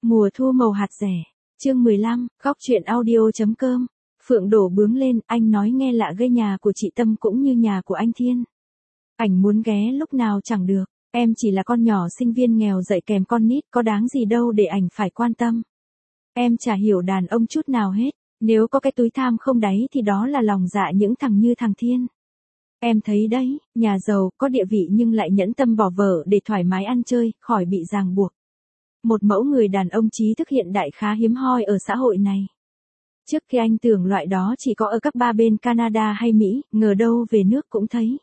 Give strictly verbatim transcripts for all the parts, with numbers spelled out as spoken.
Mùa thu màu hạt rẻ. Chương mười lăm, góc truyện audio.com. Phượng đổ bướng lên, anh nói nghe lạ ghê, nhà của chị Tâm cũng như nhà của anh Thiên. Ảnh muốn ghé lúc nào chẳng được, em chỉ là con nhỏ sinh viên nghèo dạy kèm con nít, có đáng gì đâu để ảnh phải quan tâm. Em chả hiểu đàn ông chút nào hết, nếu có cái túi tham không đáy thì đó là lòng dạ những thằng như thằng Thiên. Em thấy đấy, nhà giàu, có địa vị nhưng lại nhẫn tâm bỏ vợ để thoải mái ăn chơi, khỏi bị ràng buộc. Một mẫu người đàn ông trí thức hiện đại khá hiếm hoi ở xã hội này. Trước khi anh tưởng loại đó chỉ có ở các ba bên Canada hay Mỹ, ngờ đâu về nước cũng thấy.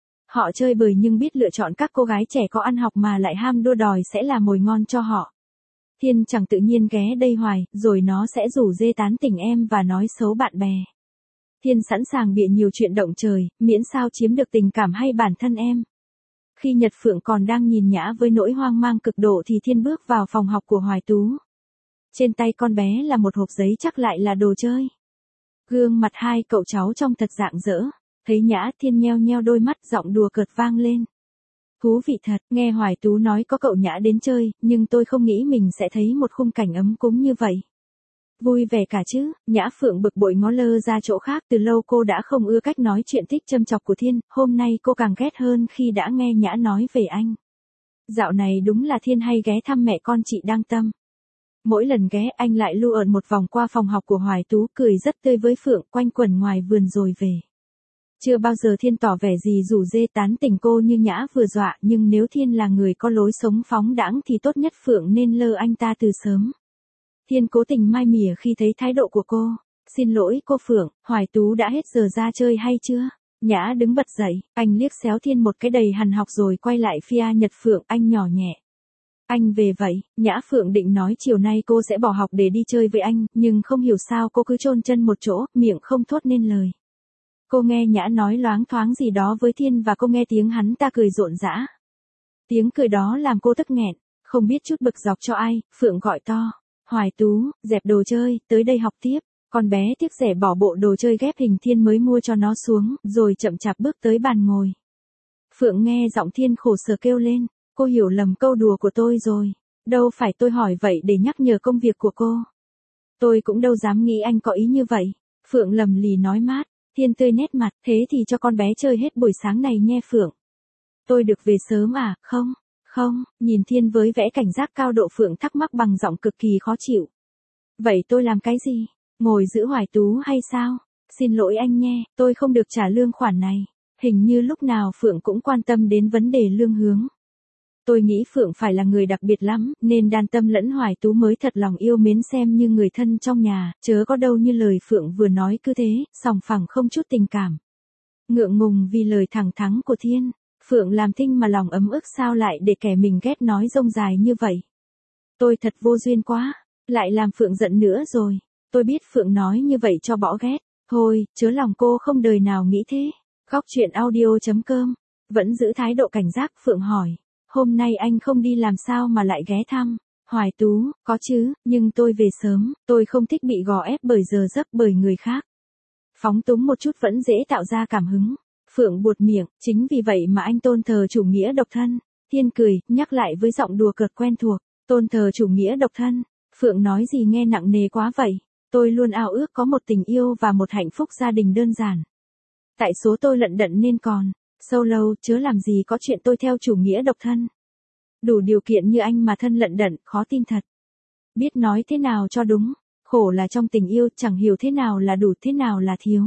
Họ chơi bời nhưng biết lựa chọn các cô gái trẻ có ăn học mà lại ham đua đòi sẽ là mồi ngon cho họ. Thiên chẳng tự nhiên ghé đây hoài, rồi nó sẽ rủ dê tán tỉnh em và nói xấu bạn bè. Thiên sẵn sàng bịa nhiều chuyện động trời, miễn sao chiếm được tình cảm hay bản thân em. Khi Nhật Phượng còn đang nhìn Nhã với nỗi hoang mang cực độ thì Thiên bước vào phòng học của Hoài Tú. Trên tay con bé là một hộp giấy, chắc lại là đồ chơi. Gương mặt hai cậu cháu trông thật rạng rỡ. Thấy Nhã, Thiên nheo nheo đôi mắt, giọng đùa cợt vang lên. Thú vị thật, nghe Hoài Tú nói có cậu Nhã đến chơi, nhưng tôi không nghĩ mình sẽ thấy một khung cảnh ấm cúng như vậy. Vui vẻ cả chứ. Nhã Phượng bực bội ngó lơ ra chỗ khác, từ lâu cô đã không ưa cách nói chuyện thích châm chọc của Thiên, hôm nay cô càng ghét hơn khi đã nghe Nhã nói về anh. Dạo này đúng là Thiên hay ghé thăm mẹ con chị Đang Tâm. Mỗi lần ghé anh lại lưu ợn một vòng qua phòng học của Hoài Tú, cười rất tươi với Phượng, quanh quẩn ngoài vườn rồi về. Chưa bao giờ Thiên tỏ vẻ gì rủ dê tán tỉnh cô như Nhã vừa dọa, nhưng nếu Thiên là người có lối sống phóng đãng thì tốt nhất Phượng nên lơ anh ta từ sớm. Thiên cố tình mai mỉa khi thấy thái độ của cô. Xin lỗi cô Phượng, Hoài Tú đã hết giờ ra chơi hay chưa? Nhã đứng bật dậy, anh liếc xéo Thiên một cái đầy hằn học rồi quay lại phía Nhật Phượng, anh nhỏ nhẹ. Anh về vậy. Nhã Phượng định nói chiều nay cô sẽ bỏ học để đi chơi với anh, nhưng không hiểu sao cô cứ chôn chân một chỗ, miệng không thốt nên lời. Cô nghe Nhã nói loáng thoáng gì đó với Thiên và cô nghe tiếng hắn ta cười rộn rã. Tiếng cười đó làm cô tức nghẹn, không biết chút bực dọc cho ai. Phượng gọi to. Hoài Tú, dẹp đồ chơi, tới đây học tiếp. Con bé tiếc rẻ bỏ bộ đồ chơi ghép hình Thiên mới mua cho nó xuống, rồi chậm chạp bước tới bàn ngồi. Phượng nghe giọng Thiên khổ sở kêu lên, cô hiểu lầm câu đùa của tôi rồi. Đâu phải, tôi hỏi vậy để nhắc nhở công việc của cô. Tôi cũng đâu dám nghĩ anh có ý như vậy. Phượng lầm lì nói mát. Thiên tươi nét mặt, thế thì cho con bé chơi hết buổi sáng này nhé Phượng. Tôi được về sớm à? Không, không. Nhìn Thiên với vẻ cảnh giác cao độ, Phượng thắc mắc bằng giọng cực kỳ khó chịu. Vậy tôi làm cái gì? Ngồi giữ Hoài Tú hay sao? Xin lỗi anh nhé, tôi không được trả lương khoản này. Hình như lúc nào Phượng cũng quan tâm đến vấn đề lương hướng. Tôi nghĩ Phượng phải là người đặc biệt lắm, nên Đan Tâm lẫn Hoài Tú mới thật lòng yêu mến xem như người thân trong nhà, chớ có đâu như lời Phượng vừa nói cứ thế, sòng phẳng không chút tình cảm. Ngượng ngùng vì lời thẳng thắn của Thiên, Phượng làm thinh mà lòng ấm ức, sao lại để kẻ mình ghét nói rông dài như vậy. Tôi thật vô duyên quá, lại làm Phượng giận nữa rồi. Tôi biết Phượng nói như vậy cho bỏ ghét, thôi, chớ lòng cô không đời nào nghĩ thế. Góc truyện audio.com, vẫn giữ thái độ cảnh giác. Phượng hỏi. Hôm nay anh không đi làm sao mà lại ghé thăm? Hoài Tú, có chứ, nhưng tôi về sớm, tôi không thích bị gò ép bởi giờ giấc bởi người khác. Phóng túng một chút vẫn dễ tạo ra cảm hứng. Phượng buột miệng, chính vì vậy mà anh tôn thờ chủ nghĩa độc thân. Thiên cười, nhắc lại với giọng đùa cợt quen thuộc, tôn thờ chủ nghĩa độc thân. Phượng nói gì nghe nặng nề quá vậy? Tôi luôn ao ước có một tình yêu và một hạnh phúc gia đình đơn giản. Tại số tôi lận đận nên còn solo, chớ làm gì có chuyện tôi theo chủ nghĩa độc thân. Đủ điều kiện như anh mà thân lận đận, khó tin thật. Biết nói thế nào cho đúng, khổ là trong tình yêu chẳng hiểu thế nào là đủ, thế nào là thiếu.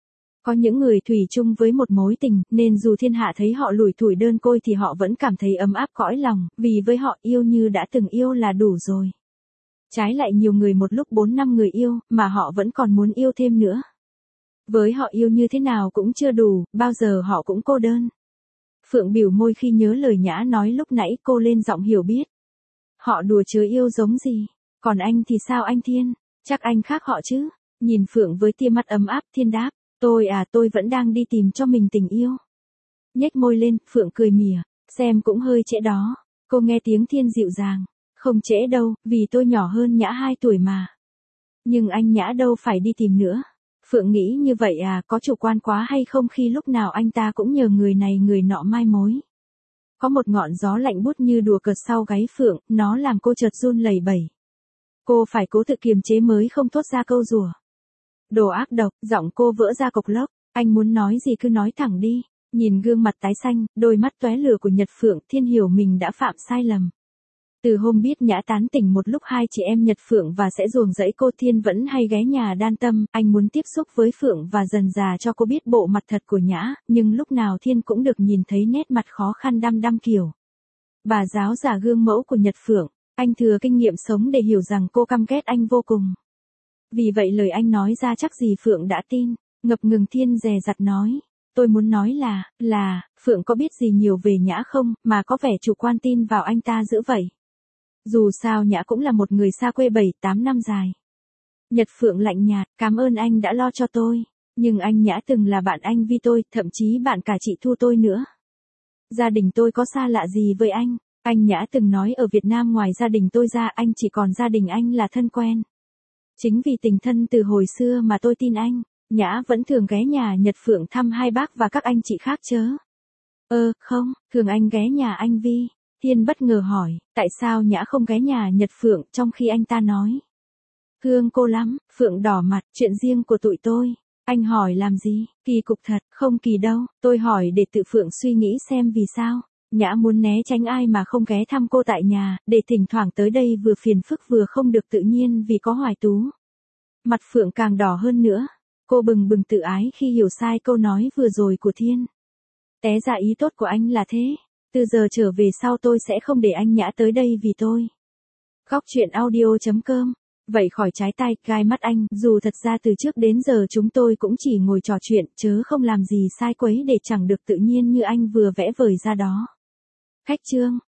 Có những người thủy chung với một mối tình, nên dù thiên hạ thấy họ lủi thủi đơn côi thì họ vẫn cảm thấy ấm áp cõi lòng, vì với họ yêu như đã từng yêu là đủ rồi. Trái lại nhiều người một lúc bốn năm người yêu, mà họ vẫn còn muốn yêu thêm nữa. Với họ yêu như thế nào cũng chưa đủ, bao giờ họ cũng cô đơn. Phượng biểu môi khi nhớ lời Nhã nói lúc nãy, cô lên giọng hiểu biết. Họ đùa chớ yêu giống gì, còn anh thì sao anh Thiên? Chắc anh khác họ chứ? Nhìn Phượng với tia mắt ấm áp, Thiên đáp, tôi à tôi vẫn đang đi tìm cho mình tình yêu. Nhếch môi lên, Phượng cười mỉa, xem cũng hơi trễ đó. Cô nghe tiếng Thiên dịu dàng, không trễ đâu, vì tôi nhỏ hơn Nhã hai tuổi mà. Nhưng anh Nhã đâu phải đi tìm nữa. Phượng nghĩ như vậy à, có chủ quan quá hay không khi lúc nào anh ta cũng nhờ người này người nọ mai mối. Có một ngọn gió lạnh buốt như đùa cợt sau gáy Phượng, nó làm cô chợt run lẩy bẩy. Cô phải cố tự kiềm chế mới không thốt ra câu rủa. Đồ ác độc, giọng cô vỡ ra cộc lốc. Anh muốn nói gì cứ nói thẳng đi. Nhìn gương mặt tái xanh, đôi mắt tóe lửa của Nhật Phượng, Thiên hiểu mình đã phạm sai lầm. Từ hôm biết Nhã tán tỉnh một lúc hai chị em Nhật Phượng và sẽ ruồng rẫy cô, Thiên vẫn hay ghé nhà đan tâm, anh muốn tiếp xúc với Phượng và dần dà cho cô biết bộ mặt thật của Nhã, nhưng lúc nào Thiên cũng được nhìn thấy nét mặt khó khăn đăm đăm kiểu bà giáo giả gương mẫu của Nhật Phượng. Anh thừa kinh nghiệm sống để hiểu rằng cô căm ghét anh vô cùng. Vì vậy lời anh nói ra chắc gì Phượng đã tin. Ngập ngừng Thiên dè dặt nói. Tôi muốn nói là, là, Phượng có biết gì nhiều về Nhã không, mà có vẻ chủ quan tin vào anh ta dữ vậy. Dù sao Nhã cũng là một người xa quê bảy tám năm dài. Nhật Phượng lạnh nhạt, cảm ơn anh đã lo cho tôi. Nhưng anh Nhã từng là bạn anh Vi tôi, thậm chí bạn cả chị Thu tôi nữa. Gia đình tôi có xa lạ gì với anh? Anh Nhã từng nói ở Việt Nam ngoài gia đình tôi ra anh chỉ còn gia đình anh là thân quen. Chính vì tình thân từ hồi xưa mà tôi tin anh. Nhã vẫn thường ghé nhà Nhật Phượng thăm hai bác và các anh chị khác chớ. Ơ, không, thường anh ghé nhà anh Vi. Thiên bất ngờ hỏi, tại sao Nhã không ghé nhà Nhật Phượng trong khi anh ta nói. Thương cô lắm, Phượng đỏ mặt, chuyện riêng của tụi tôi. Anh hỏi làm gì, kỳ cục thật, không kỳ đâu, tôi hỏi để tự Phượng suy nghĩ xem vì sao. Nhã muốn né tránh ai mà không ghé thăm cô tại nhà, để thỉnh thoảng tới đây vừa phiền phức vừa không được tự nhiên vì có Hoài Tú. Mặt Phượng càng đỏ hơn nữa. Cô bừng bừng tự ái khi hiểu sai câu nói vừa rồi của Thiên. Té ra ý tốt của anh là thế. Từ giờ trở về sau tôi sẽ không để anh Nhã tới đây vì tôi. Góc truyện audio chấm com. Vậy khỏi trái tay, gai mắt anh, dù thật ra từ trước đến giờ chúng tôi cũng chỉ ngồi trò chuyện, chớ không làm gì sai quấy để chẳng được tự nhiên như anh vừa vẽ vời ra đó. Khách chương.